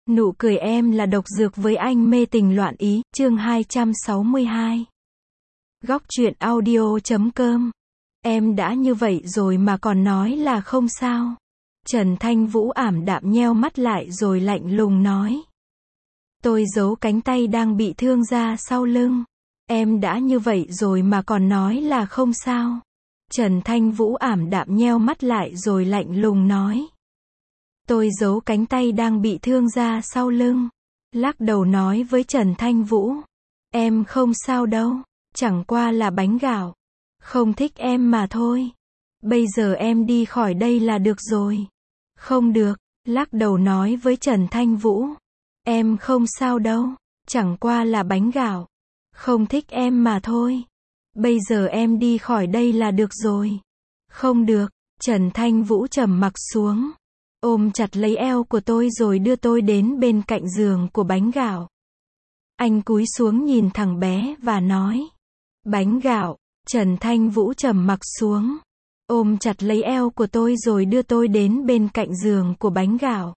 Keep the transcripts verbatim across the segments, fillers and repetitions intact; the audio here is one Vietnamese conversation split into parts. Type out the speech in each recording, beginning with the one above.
Nụ cười em là độc dược với anh mê tình loạn ý, chương hai trăm sáu mươi hai. Góc truyện audio chấm com. Em đã như vậy rồi mà còn nói là không sao. Trần Thanh Vũ ảm đạm nheo mắt lại rồi lạnh lùng nói. Tôi giấu cánh tay đang bị thương ra sau lưng. Em đã như vậy rồi mà còn nói là không sao. Trần Thanh Vũ ảm đạm nheo mắt lại rồi lạnh lùng nói. Tôi giấu cánh tay đang bị thương ra sau lưng. Lắc đầu nói với Trần Thanh Vũ. Em không sao đâu. Chẳng qua là bánh gạo. Không thích em mà thôi. Bây giờ em đi khỏi đây là được rồi. Không được. Lắc đầu nói với Trần Thanh Vũ. Em không sao đâu. Chẳng qua là bánh gạo. Không thích em mà thôi. Bây giờ em đi khỏi đây là được rồi. Không được. Trần Thanh Vũ trầm mặc xuống. Ôm chặt lấy eo của tôi rồi đưa tôi đến bên cạnh giường của bánh gạo. Anh cúi xuống nhìn thằng bé và nói. Bánh gạo. Trần Thanh Vũ trầm mặc xuống. Ôm chặt lấy eo của tôi rồi đưa tôi đến bên cạnh giường của bánh gạo.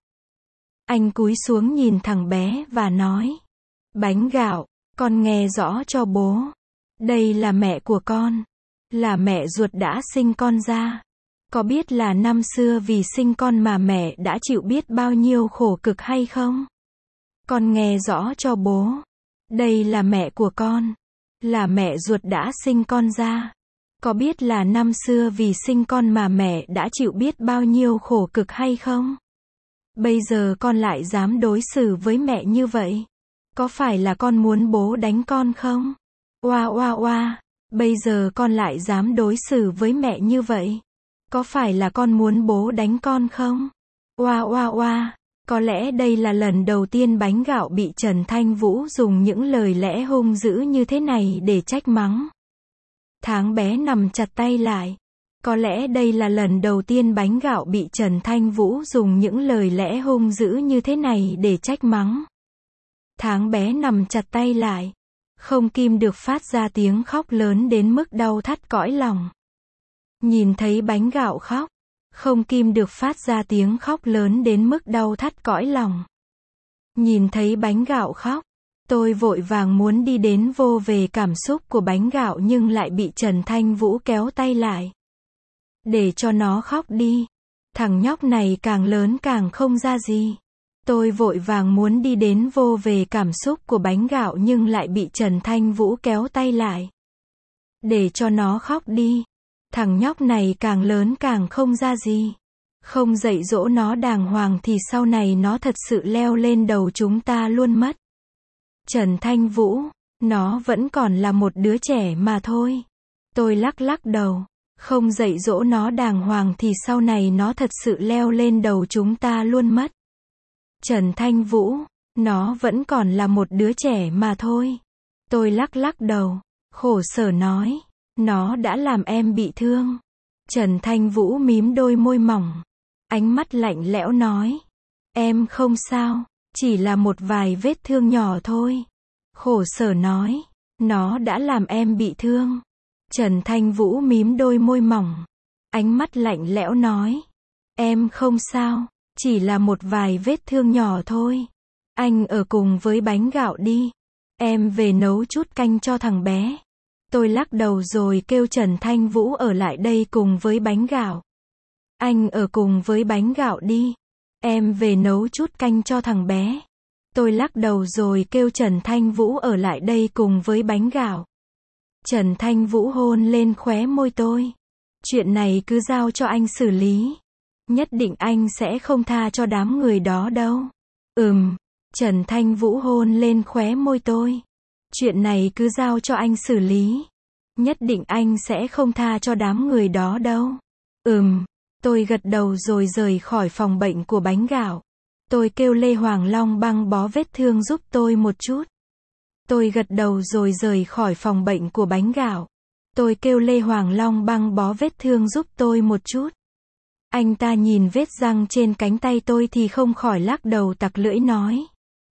Anh cúi xuống nhìn thằng bé và nói. Bánh gạo, con nghe rõ cho bố. Đây là mẹ của con. Là mẹ ruột đã sinh con ra. Có biết là năm xưa vì sinh con mà mẹ đã chịu biết bao nhiêu khổ cực hay không? Con nghe rõ cho bố. Đây là mẹ của con. Là mẹ ruột đã sinh con ra. Có biết là năm xưa vì sinh con mà mẹ đã chịu biết bao nhiêu khổ cực hay không? Bây giờ con lại dám đối xử với mẹ như vậy. Có phải là con muốn bố đánh con không? Oa oa oa. Bây giờ con lại dám đối xử với mẹ như vậy. Có phải là con muốn bố đánh con không? Oa oa oa. Có lẽ đây là lần đầu tiên bánh gạo bị Trần Thanh Vũ dùng những lời lẽ hung dữ như thế này để trách mắng. Tháng bé nằm chặt tay lại. Có lẽ đây là lần đầu tiên bánh gạo bị Trần Thanh Vũ dùng những lời lẽ hung dữ như thế này để trách mắng. Tháng bé nằm chặt tay lại. Không kìm được phát ra tiếng khóc lớn đến mức đau thắt cõi lòng. Nhìn thấy bánh gạo khóc. Không kìm được phát ra tiếng khóc lớn đến mức đau thắt cõi lòng. Nhìn thấy bánh gạo khóc. Tôi vội vàng muốn đi đến vô về cảm xúc của bánh gạo nhưng lại bị Trần Thanh Vũ kéo tay lại. Để cho nó khóc đi. Thằng nhóc này càng lớn càng không ra gì. Tôi vội vàng muốn đi đến vô về cảm xúc của bánh gạo nhưng lại bị Trần Thanh Vũ kéo tay lại. Để cho nó khóc đi. Thằng nhóc này càng lớn càng không ra gì. Không dạy dỗ nó đàng hoàng thì sau này nó thật sự leo lên đầu chúng ta luôn mất. Trần Thanh Vũ, nó vẫn còn là một đứa trẻ mà thôi. Tôi lắc lắc đầu. Không dạy dỗ nó đàng hoàng thì sau này nó thật sự leo lên đầu chúng ta luôn mất. Trần Thanh Vũ, nó vẫn còn là một đứa trẻ mà thôi. Tôi lắc lắc đầu. Khổ sở nói. Nó đã làm em bị thương. Trần Thanh Vũ mím đôi môi mỏng. Ánh mắt lạnh lẽo nói. Em không sao. Chỉ là một vài vết thương nhỏ thôi. Khổ sở nói. Nó đã làm em bị thương. Trần Thanh Vũ mím đôi môi mỏng. Ánh mắt lạnh lẽo nói. Em không sao. Chỉ là một vài vết thương nhỏ thôi. Anh ở cùng với bánh gạo đi. Em về nấu chút canh cho thằng bé. Tôi lắc đầu rồi kêu Trần Thanh Vũ ở lại đây cùng với bánh gạo. Anh ở cùng với bánh gạo đi. Em về nấu chút canh cho thằng bé. Tôi lắc đầu rồi kêu Trần Thanh Vũ ở lại đây cùng với bánh gạo. Trần Thanh Vũ hôn lên khóe môi tôi. Chuyện này cứ giao cho anh xử lý. Nhất định anh sẽ không tha cho đám người đó đâu. Ừm. Trần Thanh Vũ hôn lên khóe môi tôi. Chuyện này cứ giao cho anh xử lý. Nhất định anh sẽ không tha cho đám người đó đâu. Ừm. Tôi gật đầu rồi rời khỏi phòng bệnh của bánh gạo. Tôi kêu Lê Hoàng Long băng bó vết thương giúp tôi một chút. Tôi gật đầu rồi rời khỏi phòng bệnh của bánh gạo. Tôi kêu Lê Hoàng Long băng bó vết thương giúp tôi một chút. Anh ta nhìn vết răng trên cánh tay tôi thì không khỏi lắc đầu tặc lưỡi nói.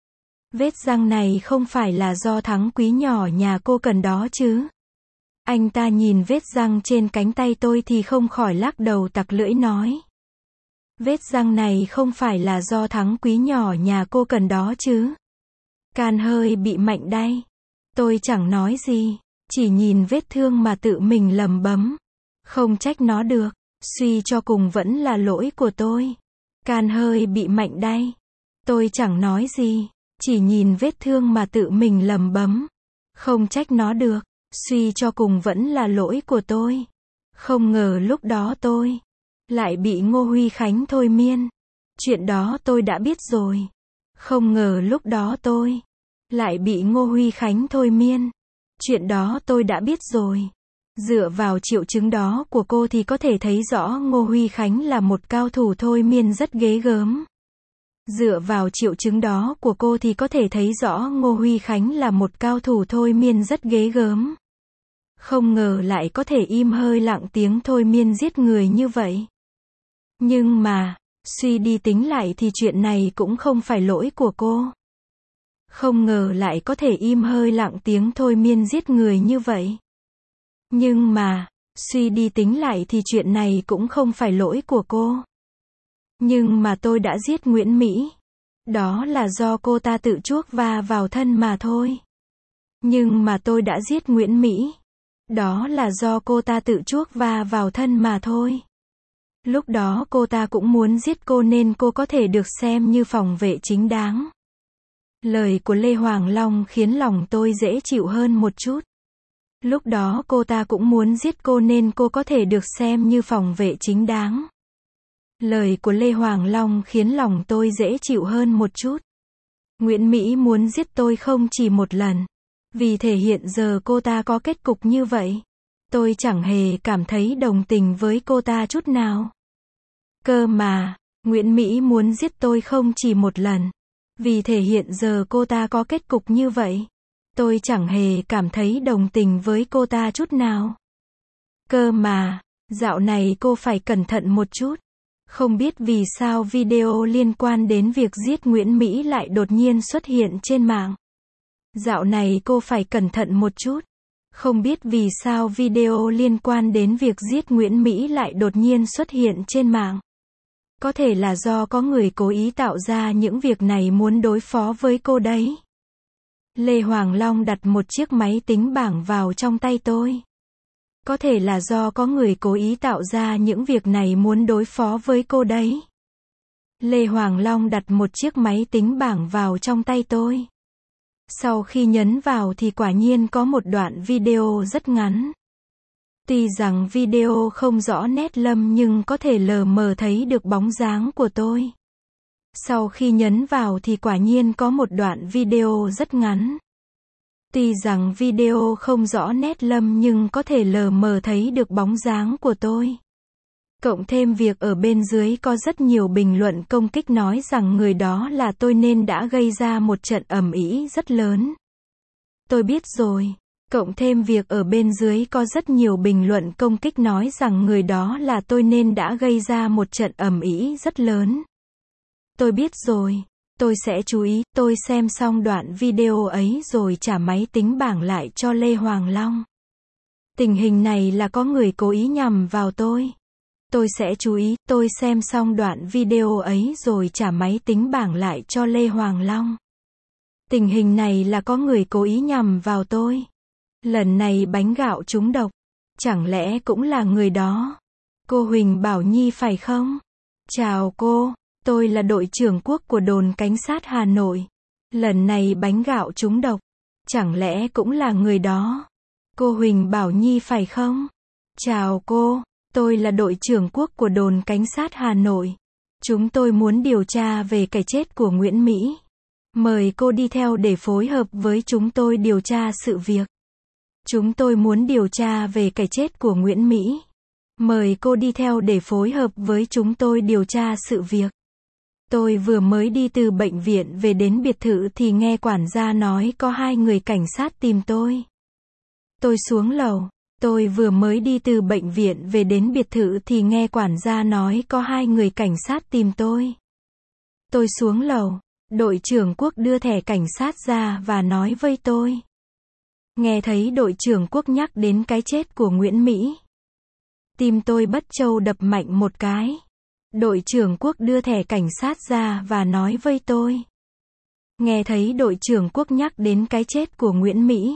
Vết răng này không phải là do Thắng Quý nhỏ nhà cô cần đó chứ? Anh ta nhìn vết răng trên cánh tay tôi thì không khỏi lắc đầu tặc lưỡi nói. Vết răng này không phải là do Thắng Quý nhỏ nhà cô cần đó chứ? Can hơi bị mạnh đây. Tôi chẳng nói gì, chỉ nhìn vết thương mà tự mình lẩm bẩm. Không trách nó được, suy cho cùng vẫn là lỗi của tôi. Can hơi bị mạnh đây. Tôi chẳng nói gì, chỉ nhìn vết thương mà tự mình lẩm bẩm. Không trách nó được, suy cho cùng vẫn là lỗi của tôi. Không ngờ lúc đó tôi lại bị Ngô Huy Khánh thôi miên. Chuyện đó tôi đã biết rồi. Không ngờ lúc đó tôi lại bị Ngô Huy Khánh thôi miên. Chuyện đó tôi đã biết rồi. Dựa vào triệu chứng đó của cô thì có thể thấy rõ Ngô Huy Khánh là một cao thủ thôi miên rất ghê gớm. Dựa vào triệu chứng đó của cô thì có thể thấy rõ Ngô Huy Khánh là một cao thủ thôi miên rất ghê gớm. Không ngờ lại có thể im hơi lặng tiếng thôi miên giết người như vậy. Nhưng mà, suy đi tính lại thì chuyện này cũng không phải lỗi của cô. Không ngờ lại có thể im hơi lặng tiếng thôi miên giết người như vậy. Nhưng mà, suy đi tính lại thì chuyện này cũng không phải lỗi của cô. Nhưng mà tôi đã giết Nguyễn Mỹ. Đó là do cô ta tự chuốc va vào thân mà thôi. Nhưng mà tôi đã giết Nguyễn Mỹ. Đó là do cô ta tự chuốc va vào thân mà thôi. Lúc đó cô ta cũng muốn giết cô nên cô có thể được xem như phòng vệ chính đáng. Lời của Lê Hoàng Long khiến lòng tôi dễ chịu hơn một chút. Lúc đó cô ta cũng muốn giết cô nên cô có thể được xem như phòng vệ chính đáng. Lời của Lê Hoàng Long khiến lòng tôi dễ chịu hơn một chút. Nguyễn Mỹ muốn giết tôi không chỉ một lần. Vì thể hiện giờ cô ta có kết cục như vậy. Tôi chẳng hề cảm thấy đồng tình với cô ta chút nào. Cơ mà, Nguyễn Mỹ muốn giết tôi không chỉ một lần. Vì thể hiện giờ cô ta có kết cục như vậy. Tôi chẳng hề cảm thấy đồng tình với cô ta chút nào. Cơ mà, dạo này cô phải cẩn thận một chút. Không biết vì sao video liên quan đến việc giết Nguyễn Mỹ lại đột nhiên xuất hiện trên mạng. Dạo này cô phải cẩn thận một chút. Không biết vì sao video liên quan đến việc giết Nguyễn Mỹ lại đột nhiên xuất hiện trên mạng. Có thể là do có người cố ý tạo ra những việc này muốn đối phó với cô đấy. Lê Hoàng Long đặt một chiếc máy tính bảng vào trong tay tôi. Có thể là do có người cố ý tạo ra những việc này muốn đối phó với cô đấy. Lê Hoàng Long đặt một chiếc máy tính bảng vào trong tay tôi. Sau khi nhấn vào thì quả nhiên có một đoạn video rất ngắn. Tuy rằng video không rõ nét lâm nhưng có thể lờ mờ thấy được bóng dáng của tôi. Sau khi nhấn vào thì quả nhiên có một đoạn video rất ngắn. Tuy rằng video không rõ nét lâm nhưng có thể lờ mờ thấy được bóng dáng của tôi. Cộng thêm việc ở bên dưới có rất nhiều bình luận công kích nói rằng người đó là tôi nên đã gây ra một trận ầm ĩ rất lớn. Tôi biết rồi. Cộng thêm việc ở bên dưới có rất nhiều bình luận công kích nói rằng người đó là tôi nên đã gây ra một trận ầm ĩ rất lớn. Tôi biết rồi. Tôi sẽ chú ý, tôi xem xong đoạn video ấy rồi trả máy tính bảng lại cho Lê Hoàng Long. Tình hình này là có người cố ý nhằm vào tôi. Tôi sẽ chú ý, tôi xem xong đoạn video ấy rồi trả máy tính bảng lại cho Lê Hoàng Long. Tình hình này là có người cố ý nhằm vào tôi. Lần này bánh gạo trúng độc. Chẳng lẽ cũng là người đó? Cô Huỳnh Bảo Nhi phải không? Chào cô, tôi là đội trưởng Quốc của đồn cảnh sát Hà Nội. Lần này bánh gạo trúng độc. Chẳng lẽ cũng là người đó? Cô Huỳnh Bảo Nhi phải không? Chào cô, tôi là đội trưởng Quốc của đồn cảnh sát Hà Nội. Chúng tôi muốn điều tra về cái chết của Nguyễn Mỹ. Mời cô đi theo để phối hợp với chúng tôi điều tra sự việc. Chúng tôi muốn điều tra về cái chết của Nguyễn Mỹ. Mời cô đi theo để phối hợp với chúng tôi điều tra sự việc. Tôi vừa mới đi từ bệnh viện về đến biệt thự thì nghe quản gia nói có hai người cảnh sát tìm tôi. Tôi xuống lầu. Tôi vừa mới đi từ bệnh viện về đến biệt thự thì nghe quản gia nói có hai người cảnh sát tìm tôi. Tôi xuống lầu. Đội trưởng Quốc đưa thẻ cảnh sát ra và nói với tôi. Nghe thấy đội trưởng Quốc nhắc đến cái chết của Nguyễn Mỹ. Tim tôi bất trâu đập mạnh một cái. Đội trưởng Quốc đưa thẻ cảnh sát ra và nói với tôi. Nghe thấy đội trưởng Quốc nhắc đến cái chết của Nguyễn Mỹ.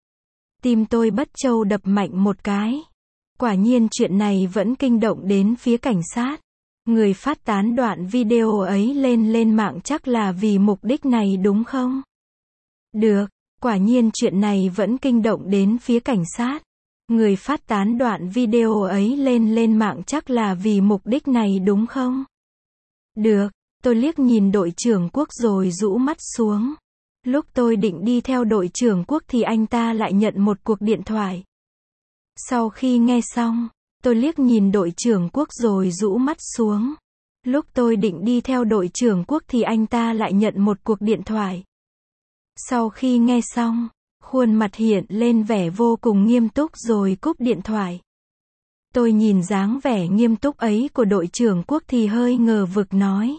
Tim tôi bất trâu đập mạnh một cái. Quả nhiên chuyện này vẫn kinh động đến phía cảnh sát. Người phát tán đoạn video ấy lên lên mạng chắc là vì mục đích này đúng không? Được, quả nhiên chuyện này vẫn kinh động đến phía cảnh sát. Người phát tán đoạn video ấy lên lên mạng chắc là vì mục đích này đúng không? Được, tôi liếc nhìn đội trưởng Quốc rồi rũ mắt xuống. Lúc tôi định đi theo đội trưởng Quốc thì anh ta lại nhận một cuộc điện thoại. Sau khi nghe xong, tôi liếc nhìn đội trưởng Quốc rồi rũ mắt xuống. Lúc tôi định đi theo đội trưởng Quốc thì anh ta lại nhận một cuộc điện thoại. Sau khi nghe xong, khuôn mặt hiện lên vẻ vô cùng nghiêm túc rồi cúp điện thoại. Tôi nhìn dáng vẻ nghiêm túc ấy của đội trưởng Quốc thì hơi ngờ vực nói.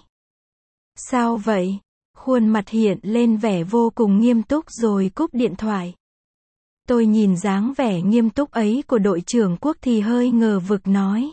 Sao vậy? Khuôn mặt hiện lên vẻ vô cùng nghiêm túc rồi cúp điện thoại. Tôi nhìn dáng vẻ nghiêm túc ấy của đội trưởng Quốc thì hơi ngờ vực nói.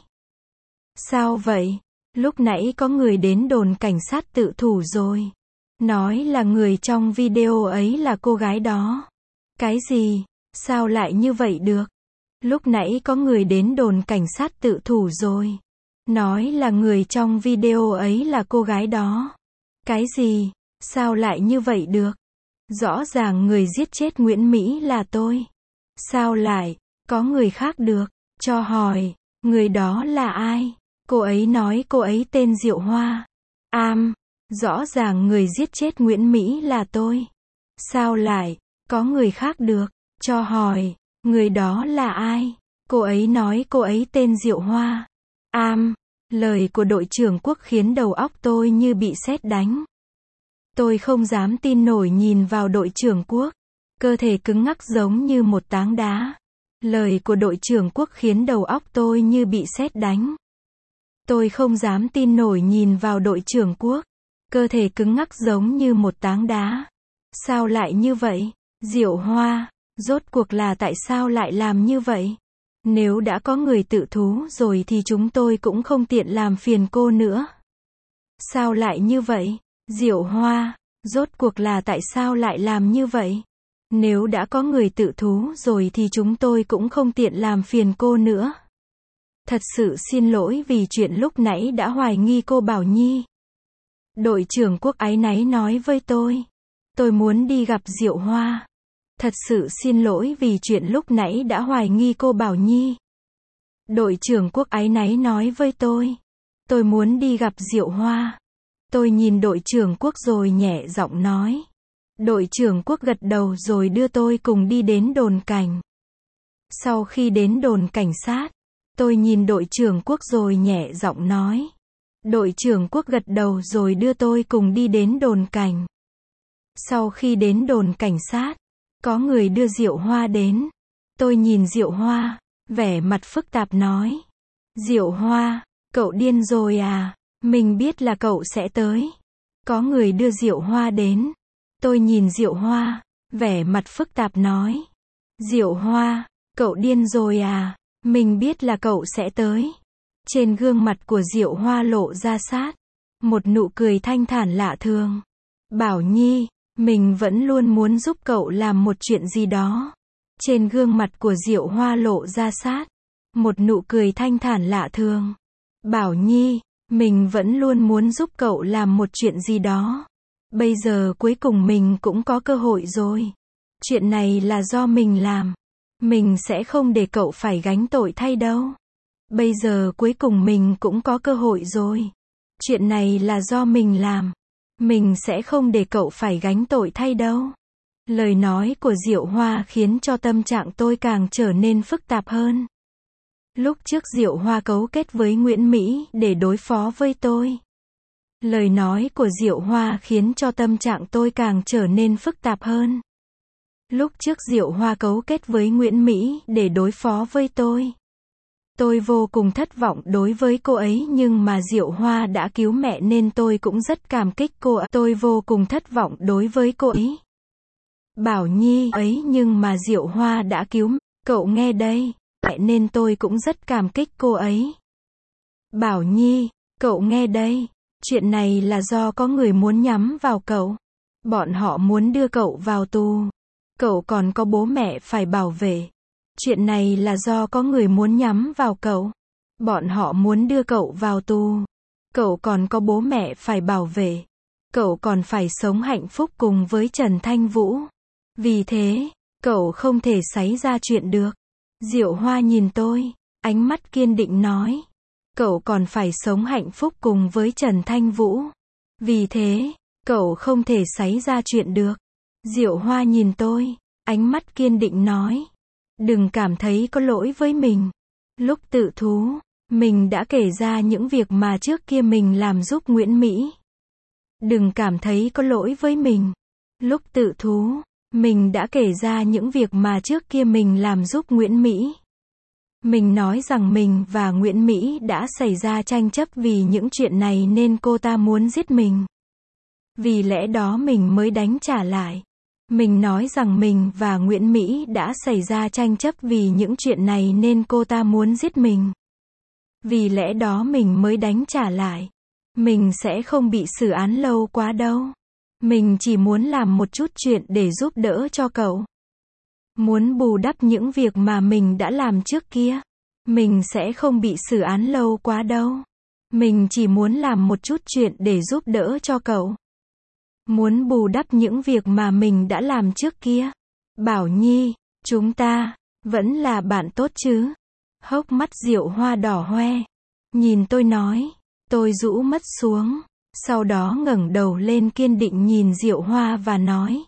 Sao vậy? Lúc nãy có người đến đồn cảnh sát tự thủ rồi. Nói là người trong video ấy là cô gái đó. Cái gì? Sao lại như vậy được? Lúc nãy có người đến đồn cảnh sát tự thủ rồi. Nói là người trong video ấy là cô gái đó. Cái gì? Sao lại như vậy được? Rõ ràng người giết chết Nguyễn Mỹ là tôi. Sao lại có người khác được? Cho hỏi, người đó là ai? Cô ấy nói cô ấy tên Diệu Hoa. Am, rõ ràng người giết chết Nguyễn Mỹ là tôi. Sao lại có người khác được? Cho hỏi, người đó là ai? Cô ấy nói cô ấy tên Diệu Hoa. Am, lời của đội trưởng Quốc khiến đầu óc tôi như bị sét đánh. Tôi không dám tin nổi nhìn vào đội trưởng Quốc. Cơ thể cứng ngắc giống như một tảng đá. Lời của đội trưởng Quốc khiến đầu óc tôi như bị sét đánh. Tôi không dám tin nổi nhìn vào đội trưởng Quốc. Cơ thể cứng ngắc giống như một tảng đá. Sao lại như vậy? Diệu Hoa, rốt cuộc là tại sao lại làm như vậy? Nếu đã có người tự thú rồi thì chúng tôi cũng không tiện làm phiền cô nữa. Sao lại như vậy? Diệu Hoa, rốt cuộc là tại sao lại làm như vậy? Nếu đã có người tự thú rồi thì chúng tôi cũng không tiện làm phiền cô nữa. Thật sự xin lỗi vì chuyện lúc nãy đã hoài nghi cô Bảo Nhi. Đội trưởng Quốc áy náy nói với tôi. Tôi muốn đi gặp Diệu Hoa. Thật sự xin lỗi vì chuyện lúc nãy đã hoài nghi cô Bảo Nhi. Đội trưởng Quốc áy náy nói với tôi. Tôi muốn đi gặp Diệu Hoa. Tôi nhìn đội trưởng Quốc rồi nhẹ giọng nói. Đội trưởng Quốc gật đầu rồi đưa tôi cùng đi đến đồn cảnh. Sau khi đến đồn cảnh sát, tôi nhìn đội trưởng Quốc rồi nhẹ giọng nói. Đội trưởng Quốc gật đầu rồi đưa tôi cùng đi đến đồn cảnh. Sau khi đến đồn cảnh sát, có người đưa Diệu Hoa đến. Tôi nhìn Diệu Hoa, vẻ mặt phức tạp nói. Diệu Hoa, cậu điên rồi à? Mình biết là cậu sẽ tới. Có người đưa Diệu Hoa đến. Tôi nhìn Diệu Hoa, vẻ mặt phức tạp nói. Diệu Hoa, cậu điên rồi à? Mình biết là cậu sẽ tới. Trên gương mặt của Diệu Hoa lộ ra sát một nụ cười thanh thản lạ thường. Bảo Nhi, mình vẫn luôn muốn giúp cậu làm một chuyện gì đó. Trên gương mặt của Diệu Hoa lộ ra sát một nụ cười thanh thản lạ thường. Bảo Nhi, mình vẫn luôn muốn giúp cậu làm một chuyện gì đó. Bây giờ cuối cùng mình cũng có cơ hội rồi. Chuyện này là do mình làm. Mình sẽ không để cậu phải gánh tội thay đâu. Bây giờ cuối cùng mình cũng có cơ hội rồi. Chuyện này là do mình làm. Mình sẽ không để cậu phải gánh tội thay đâu. Lời nói của Diệu Hoa khiến cho tâm trạng tôi càng trở nên phức tạp hơn. Lúc trước Diệu Hoa cấu kết với Nguyễn Mỹ để đối phó với tôi. Lời nói của Diệu Hoa khiến cho tâm trạng tôi càng trở nên phức tạp hơn. Lúc trước Diệu Hoa cấu kết với Nguyễn Mỹ để đối phó với tôi. Tôi vô cùng thất vọng đối với cô ấy nhưng mà Diệu Hoa đã cứu mẹ nên tôi cũng rất cảm kích cô ấy. Tôi vô cùng thất vọng đối với cô ấy. Bảo Nhi ấy nhưng mà Diệu Hoa đã cứu cậu nghe đây. Mẹ nên tôi cũng rất cảm kích cô ấy. Bảo Nhi, Cậu nghe đây, chuyện này là do có người muốn nhắm vào cậu. Bọn họ muốn đưa cậu vào tù. Cậu còn có bố mẹ phải bảo vệ. Chuyện này là do có người muốn nhắm vào cậu. Bọn họ muốn đưa cậu vào tù. Cậu còn có bố mẹ phải bảo vệ. Cậu còn phải sống hạnh phúc cùng với Trần Thanh Vũ. Vì thế, cậu không thể xảy ra chuyện được. Diệu Hoa nhìn tôi, ánh mắt kiên định nói. Cậu còn phải sống hạnh phúc cùng với Trần Thanh Vũ. Vì thế, cậu không thể xảy ra chuyện được. Diệu Hoa nhìn tôi, ánh mắt kiên định nói. Đừng cảm thấy có lỗi với mình. Lúc tự thú, mình đã kể ra những việc mà trước kia mình làm giúp Nguyễn Mỹ. Đừng cảm thấy có lỗi với mình. Lúc tự thú, mình đã kể ra những việc mà trước kia mình làm giúp Nguyễn Mỹ. Mình nói rằng mình và Nguyễn Mỹ đã xảy ra tranh chấp vì những chuyện này nên cô ta muốn giết mình. Vì lẽ đó mình mới đánh trả lại. Mình nói rằng mình và Nguyễn Mỹ đã xảy ra tranh chấp vì những chuyện này nên cô ta muốn giết mình. Vì lẽ đó mình mới đánh trả lại. Mình sẽ không bị xử án lâu quá đâu. Mình chỉ muốn làm một chút chuyện để giúp đỡ cho cậu. Muốn bù đắp những việc mà mình đã làm trước kia. Mình sẽ không bị xử án lâu quá đâu. Mình chỉ muốn làm một chút chuyện để giúp đỡ cho cậu. Muốn bù đắp những việc mà mình đã làm trước kia. Bảo Nhi, chúng ta vẫn là bạn tốt chứ? Hốc mắt Diệu Hoa đỏ hoe. Nhìn tôi nói. Tôi rũ mắt xuống. Sau đó ngẩng đầu lên kiên định nhìn Diệu Hoa và nói.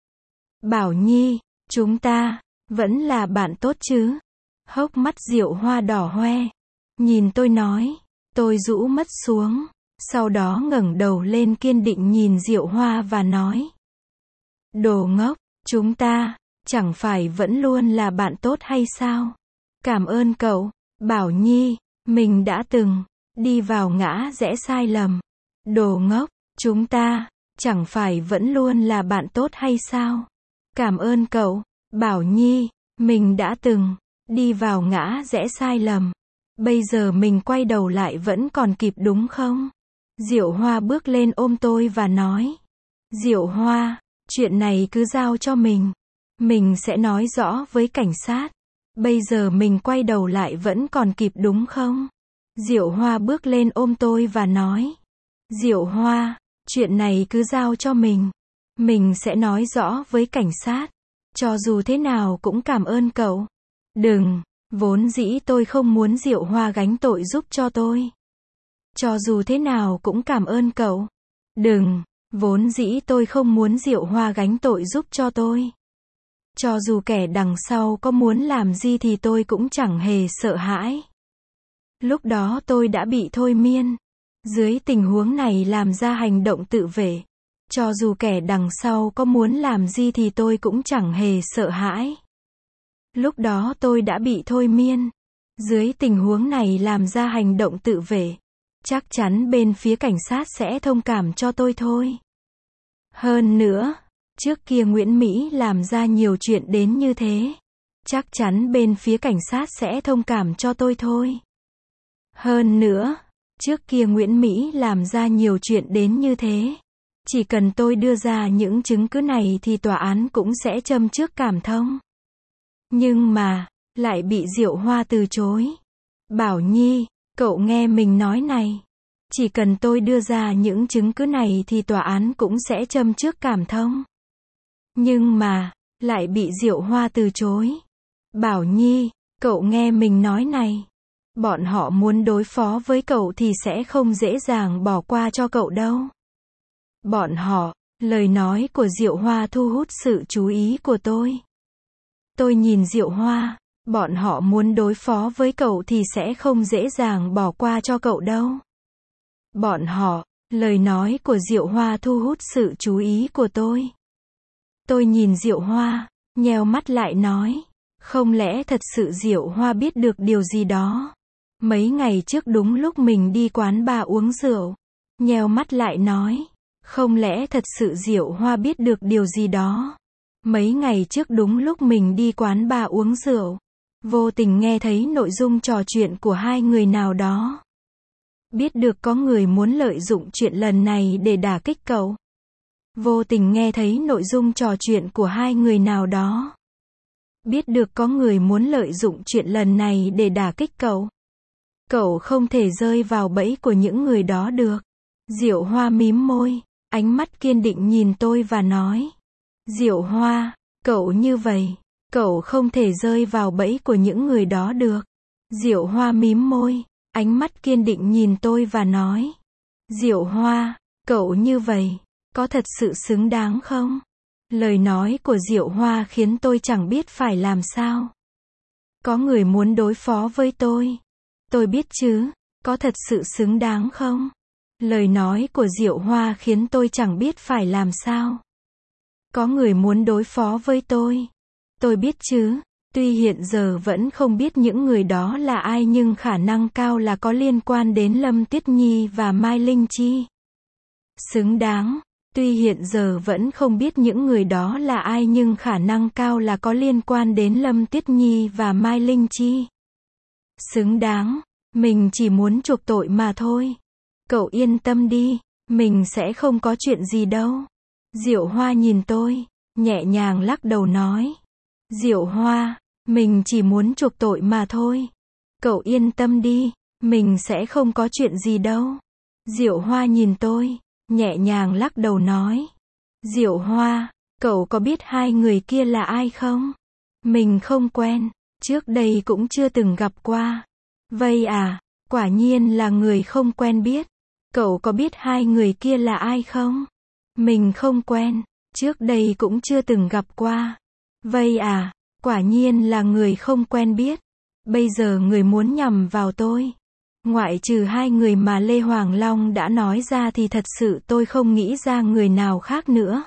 Bảo Nhi, chúng ta vẫn là bạn tốt chứ? Hốc mắt Diệu Hoa đỏ hoe. Nhìn tôi nói. Tôi rũ mắt xuống. Sau đó ngẩng đầu lên kiên định nhìn Diệu Hoa và nói. Đồ ngốc, chúng ta chẳng phải vẫn luôn là bạn tốt hay sao? Cảm ơn cậu, Bảo Nhi, mình đã từng đi vào ngã rẽ sai lầm. Đồ ngốc, chúng ta chẳng phải vẫn luôn là bạn tốt hay sao? Cảm ơn cậu, Bảo Nhi, mình đã từng đi vào ngã rẽ sai lầm. Bây giờ mình quay đầu lại vẫn còn kịp đúng không? Diệu Hoa bước lên ôm tôi và nói. Diệu Hoa, chuyện này cứ giao cho mình. Mình sẽ nói rõ với cảnh sát. Bây giờ mình quay đầu lại vẫn còn kịp đúng không? Diệu Hoa bước lên ôm tôi và nói. Diệu Hoa, chuyện này cứ giao cho mình. Mình sẽ nói rõ với cảnh sát. Cho dù thế nào cũng cảm ơn cậu. Đừng, vốn dĩ tôi không muốn Diệu Hoa gánh tội giúp cho tôi. Cho dù thế nào cũng cảm ơn cậu. Đừng, vốn dĩ tôi không muốn Diệu Hoa gánh tội giúp cho tôi. Cho dù kẻ đằng sau có muốn làm gì thì tôi cũng chẳng hề sợ hãi. Lúc đó tôi đã bị thôi miên. Dưới tình huống này làm ra hành động tự vệ. Cho dù kẻ đằng sau có muốn làm gì thì tôi cũng chẳng hề sợ hãi. Lúc đó tôi đã bị thôi miên. Dưới tình huống này làm ra hành động tự vệ. Chắc chắn bên phía cảnh sát sẽ thông cảm cho tôi thôi. Hơn nữa, trước kia Nguyễn Mỹ làm ra nhiều chuyện đến như thế. Chắc chắn bên phía cảnh sát sẽ thông cảm cho tôi thôi. Hơn nữa, trước kia Nguyễn Mỹ làm ra nhiều chuyện đến như thế. Chỉ cần tôi đưa ra những chứng cứ này thì tòa án cũng sẽ châm trước cảm thông. Nhưng mà, lại bị Diệu Hoa từ chối. Bảo Nhi, cậu nghe mình nói này. Chỉ cần tôi đưa ra những chứng cứ này thì tòa án cũng sẽ châm trước cảm thông. Nhưng mà, lại bị Diệu Hoa từ chối. Bảo Nhi, cậu nghe mình nói này. Bọn họ muốn đối phó với cậu thì sẽ không dễ dàng bỏ qua cho cậu đâu. Bọn họ, lời nói của Diệu Hoa thu hút sự chú ý của tôi. Tôi nhìn Diệu Hoa, bọn họ muốn đối phó với cậu thì sẽ không dễ dàng bỏ qua cho cậu đâu. Bọn họ, lời nói của Diệu Hoa thu hút sự chú ý của tôi. Tôi nhìn Diệu Hoa, nheo mắt lại nói. Không lẽ thật sự Diệu Hoa biết được điều gì đó? Mấy ngày trước đúng lúc mình đi quán bar uống rượu. Nheo mắt lại nói. Không lẽ thật sự Diệu Hoa biết được điều gì đó? Mấy ngày trước đúng lúc mình đi quán bar uống rượu. Vô tình nghe thấy nội dung trò chuyện của hai người nào đó. Biết được có người muốn lợi dụng chuyện lần này để đả kích cậu. Vô tình nghe thấy nội dung trò chuyện của hai người nào đó. Biết được có người muốn lợi dụng chuyện lần này để đả kích cậu. Cậu không thể rơi vào bẫy của những người đó được. Diệu Hoa mím môi, ánh mắt kiên định nhìn tôi và nói. Diệu Hoa, cậu như vậy, cậu không thể rơi vào bẫy của những người đó được. Diệu Hoa mím môi, ánh mắt kiên định nhìn tôi và nói. Diệu Hoa, cậu như vậy, có thật sự xứng đáng không? Lời nói của Diệu Hoa khiến tôi chẳng biết phải làm sao. Có người muốn đối phó với tôi. Tôi biết chứ, có thật sự xứng đáng không? Lời nói của Diệu Hoa khiến tôi chẳng biết phải làm sao. Có người muốn đối phó với tôi. Tôi biết chứ, tuy hiện giờ vẫn không biết những người đó là ai nhưng khả năng cao là có liên quan đến Lâm Tuyết Nhi và Mai Linh Chi. Xứng đáng, tuy hiện giờ vẫn không biết những người đó là ai nhưng khả năng cao là có liên quan đến Lâm Tuyết Nhi và Mai Linh Chi. Xứng đáng, mình chỉ muốn chuộc tội mà thôi. Cậu yên tâm đi, mình sẽ không có chuyện gì đâu. Diệu Hoa nhìn tôi, nhẹ nhàng lắc đầu nói. Diệu Hoa, mình chỉ muốn chuộc tội mà thôi. Cậu yên tâm đi, mình sẽ không có chuyện gì đâu. Diệu Hoa nhìn tôi, nhẹ nhàng lắc đầu nói. Diệu Hoa, cậu có biết hai người kia là ai không? Mình không quen, trước đây cũng chưa từng gặp qua. Vậy à, quả nhiên là người không quen biết. Cậu có biết hai người kia là ai không? Mình không quen, trước đây cũng chưa từng gặp qua. Vậy à, quả nhiên là người không quen biết. Bây giờ người muốn nhằm vào tôi. Ngoại trừ hai người mà Lê Hoàng Long đã nói ra thì thật sự tôi không nghĩ ra người nào khác nữa.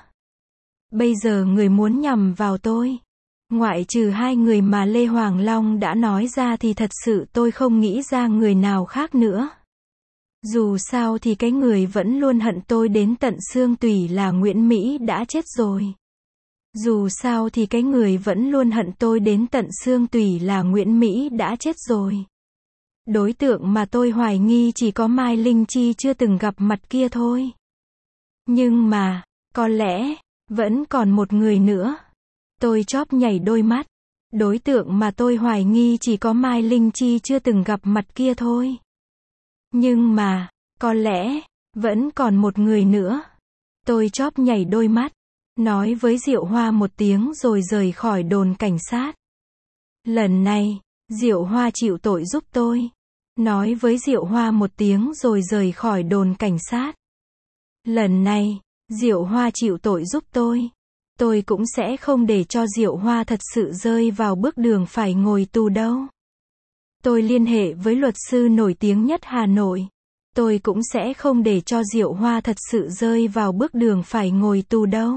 Bây giờ người muốn nhằm vào tôi. Ngoại trừ hai người mà Lê Hoàng Long đã nói ra thì thật sự tôi không nghĩ ra người nào khác nữa. Dù sao thì cái người vẫn luôn hận tôi đến tận xương tủy là Nguyễn Mỹ đã chết rồi. Dù sao thì cái người vẫn luôn hận tôi đến tận xương tủy là Nguyễn Mỹ đã chết rồi. Đối tượng mà tôi hoài nghi chỉ có Mai Linh Chi chưa từng gặp mặt kia thôi. Nhưng mà, có lẽ, vẫn còn một người nữa. Tôi chóp nhảy đôi mắt. Đối tượng mà tôi hoài nghi chỉ có Mai Linh Chi chưa từng gặp mặt kia thôi. Nhưng mà, có lẽ, vẫn còn một người nữa. Tôi chóp nhảy đôi mắt, nói với Diệu Hoa một tiếng rồi rời khỏi đồn cảnh sát. Lần này, Diệu Hoa chịu tội giúp tôi. Nói với Diệu Hoa một tiếng rồi rời khỏi đồn cảnh sát. Lần này, Diệu Hoa chịu tội giúp tôi. Tôi cũng sẽ không để cho Diệu Hoa thật sự rơi vào bước đường phải ngồi tù đâu. Tôi liên hệ với luật sư nổi tiếng nhất Hà Nội. Tôi cũng sẽ không để cho Diệu Hoa thật sự rơi vào bước đường phải ngồi tù đâu.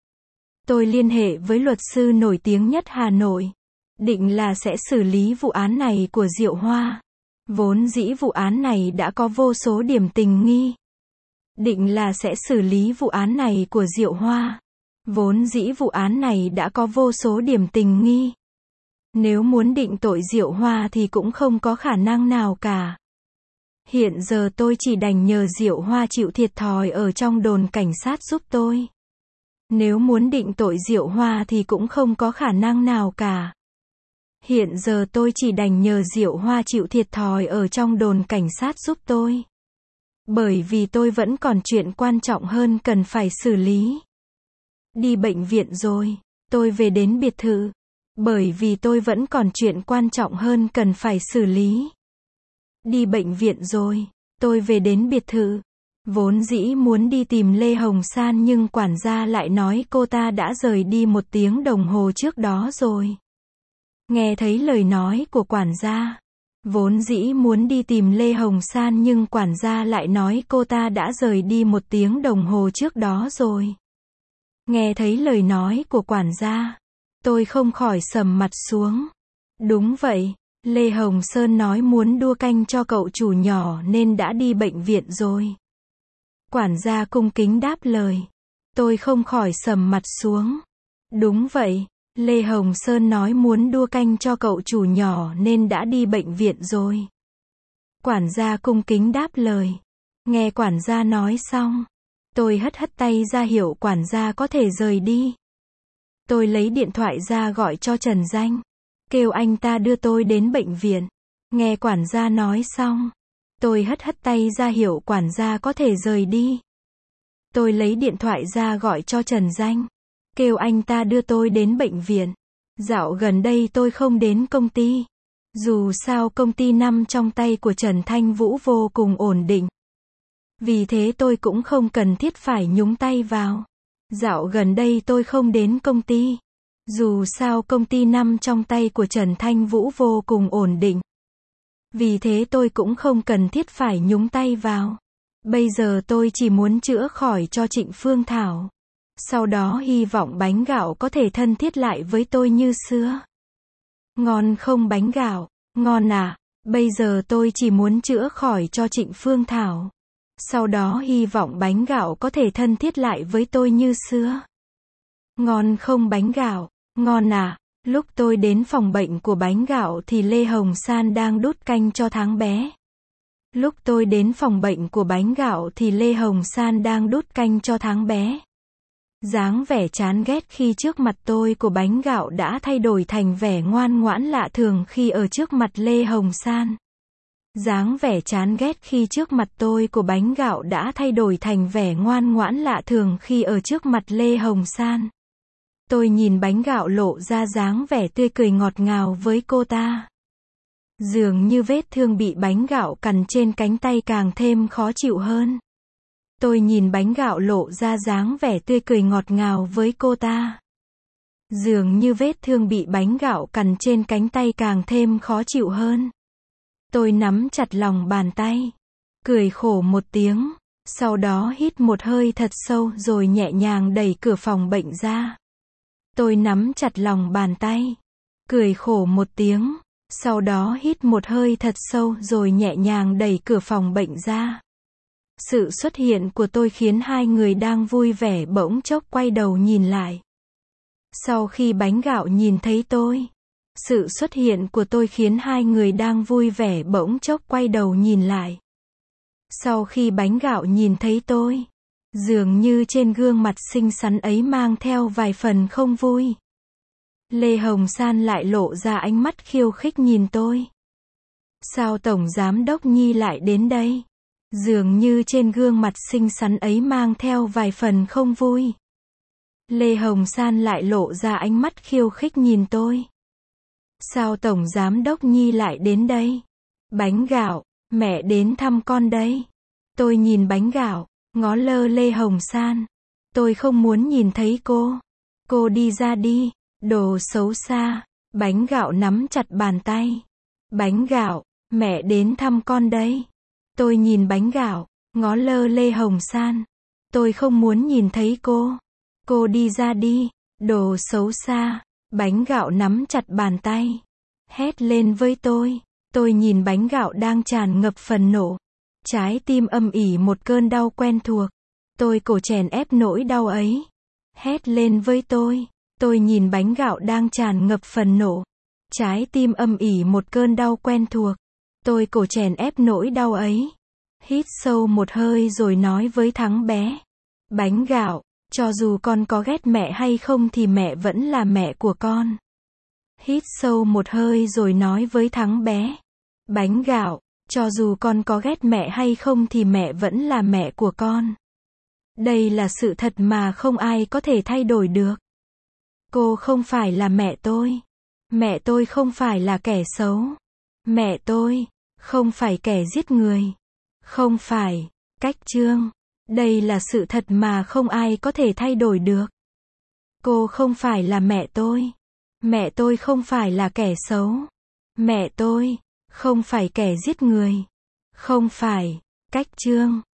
Tôi liên hệ với luật sư nổi tiếng nhất Hà Nội. Định là sẽ xử lý vụ án này của Diệu Hoa. Vốn dĩ vụ án này đã có vô số điểm tình nghi. Định là sẽ xử lý vụ án này của Diệu Hoa. Vốn dĩ vụ án này đã có vô số điểm tình nghi. Nếu muốn định tội Diệu Hoa thì cũng không có khả năng nào cả. Hiện giờ tôi chỉ đành nhờ Diệu Hoa chịu thiệt thòi ở trong đồn cảnh sát giúp tôi. Nếu muốn định tội Diệu Hoa thì cũng không có khả năng nào cả. Hiện giờ tôi chỉ đành nhờ Diệu Hoa chịu thiệt thòi ở trong đồn cảnh sát giúp tôi. Bởi vì tôi vẫn còn chuyện quan trọng hơn cần phải xử lý. Đi bệnh viện rồi, tôi về đến biệt thự. Bởi vì tôi vẫn còn chuyện quan trọng hơn cần phải xử lý. Đi bệnh viện rồi, tôi về đến biệt thự. Vốn dĩ muốn đi tìm Lê Hồng San nhưng quản gia lại nói cô ta đã rời đi một tiếng đồng hồ trước đó rồi. Nghe thấy lời nói của quản gia. Vốn dĩ muốn đi tìm Lê Hồng San nhưng quản gia lại nói cô ta đã rời đi một tiếng đồng hồ trước đó rồi. Nghe thấy lời nói của quản gia. Tôi không khỏi sầm mặt xuống. Đúng vậy, Lê Hồng Sơn nói muốn đua canh cho cậu chủ nhỏ nên đã đi bệnh viện rồi. Quản gia cung kính đáp lời. Tôi không khỏi sầm mặt xuống. Đúng vậy, Lê Hồng Sơn nói muốn đua canh cho cậu chủ nhỏ nên đã đi bệnh viện rồi. Quản gia cung kính đáp lời. Nghe quản gia nói xong, tôi hất hất tay ra hiệu quản gia có thể rời đi. Tôi lấy điện thoại ra gọi cho Trần Danh, kêu anh ta đưa tôi đến bệnh viện. Nghe quản gia nói xong, tôi hất hất tay ra hiệu quản gia có thể rời đi. Tôi lấy điện thoại ra gọi cho Trần Danh, kêu anh ta đưa tôi đến bệnh viện. Dạo gần đây tôi không đến công ty. Dù sao công ty nằm trong tay của Trần Thanh Vũ vô cùng ổn định. Vì thế tôi cũng không cần thiết phải nhúng tay vào. Dạo gần đây tôi không đến công ty. Dù sao công ty nằm trong tay của Trần Thanh Vũ vô cùng ổn định. Vì thế tôi cũng không cần thiết phải nhúng tay vào. Bây giờ tôi chỉ muốn chữa khỏi cho Trịnh Phương Thảo. Sau đó hy vọng bánh gạo có thể thân thiết lại với tôi như xưa. Ngon không bánh gạo? Ngon à? Bây giờ tôi chỉ muốn chữa khỏi cho Trịnh Phương Thảo. Sau đó hy vọng bánh gạo có thể thân thiết lại với tôi như xưa. Ngon không bánh gạo? Ngon à? Lúc tôi đến phòng bệnh của bánh gạo thì Lê Hồng San đang đút canh cho tháng bé. Lúc tôi đến phòng bệnh của bánh gạo thì Lê Hồng San đang đút canh cho tháng bé. Dáng vẻ chán ghét khi trước mặt tôi của bánh gạo đã thay đổi thành vẻ ngoan ngoãn lạ thường khi ở trước mặt Lê Hồng San. Dáng vẻ chán ghét khi trước mặt tôi của bánh gạo đã thay đổi thành vẻ ngoan ngoãn lạ thường khi ở trước mặt Lê Hồng San. Tôi nhìn bánh gạo lộ ra dáng vẻ tươi cười ngọt ngào với cô ta. Dường như vết thương bị bánh gạo cằn trên cánh tay càng thêm khó chịu hơn. Tôi nhìn bánh gạo lộ ra dáng vẻ tươi cười ngọt ngào với cô ta. Dường như vết thương bị bánh gạo cằn trên cánh tay càng thêm khó chịu hơn. Tôi nắm chặt lòng bàn tay, cười khổ một tiếng, sau đó hít một hơi thật sâu rồi nhẹ nhàng đẩy cửa phòng bệnh ra. Tôi nắm chặt lòng bàn tay, cười khổ một tiếng, sau đó hít một hơi thật sâu rồi nhẹ nhàng đẩy cửa phòng bệnh ra. Sự xuất hiện của tôi khiến hai người đang vui vẻ bỗng chốc quay đầu nhìn lại. Sau khi bánh gạo nhìn thấy tôi, sự xuất hiện của tôi khiến hai người đang vui vẻ bỗng chốc quay đầu nhìn lại. Sau khi bánh gạo nhìn thấy tôi, dường như trên gương mặt xinh xắn ấy mang theo vài phần không vui. Lê Hồng San lại lộ ra ánh mắt khiêu khích nhìn tôi. Sao Tổng Giám Đốc Nhi lại đến đây? Dường như trên gương mặt xinh xắn ấy mang theo vài phần không vui. Lê Hồng San lại lộ ra ánh mắt khiêu khích nhìn tôi. Sao Tổng Giám Đốc Nhi lại đến đây? Bánh gạo, mẹ đến thăm con đây. Tôi nhìn bánh gạo, ngó lơ Lê Hồng San. Tôi không muốn nhìn thấy cô. Cô đi ra đi, đồ xấu xa. Bánh gạo nắm chặt bàn tay. Bánh gạo, mẹ đến thăm con đây. Tôi nhìn bánh gạo, ngó lơ Lê Hồng San. Tôi không muốn nhìn thấy cô. Cô đi ra đi, đồ xấu xa. Bánh gạo nắm chặt bàn tay, hét lên với tôi. Tôi nhìn bánh gạo đang tràn ngập phần nộ. Trái tim âm ỉ một cơn đau quen thuộc. Tôi cổ chèn ép nỗi đau ấy. Hét lên với tôi. Tôi nhìn bánh gạo đang tràn ngập phần nộ. Trái tim âm ỉ một cơn đau quen thuộc. Tôi cổ chèn ép nỗi đau ấy. Hít sâu một hơi rồi nói với thắng bé. Bánh gạo, cho dù con có ghét mẹ hay không thì mẹ vẫn là mẹ của con. Hít sâu một hơi rồi nói với thắng bé. Bánh gạo, cho dù con có ghét mẹ hay không thì mẹ vẫn là mẹ của con. Đây là sự thật mà không ai có thể thay đổi được. Cô không phải là mẹ tôi. Mẹ tôi không phải là kẻ xấu. Mẹ tôi không phải kẻ giết người. Không phải cách chương. Đây là sự thật mà không ai có thể thay đổi được. Cô không phải là mẹ tôi. Mẹ tôi không phải là kẻ xấu. Mẹ tôi không phải kẻ giết người. Không phải cách chương.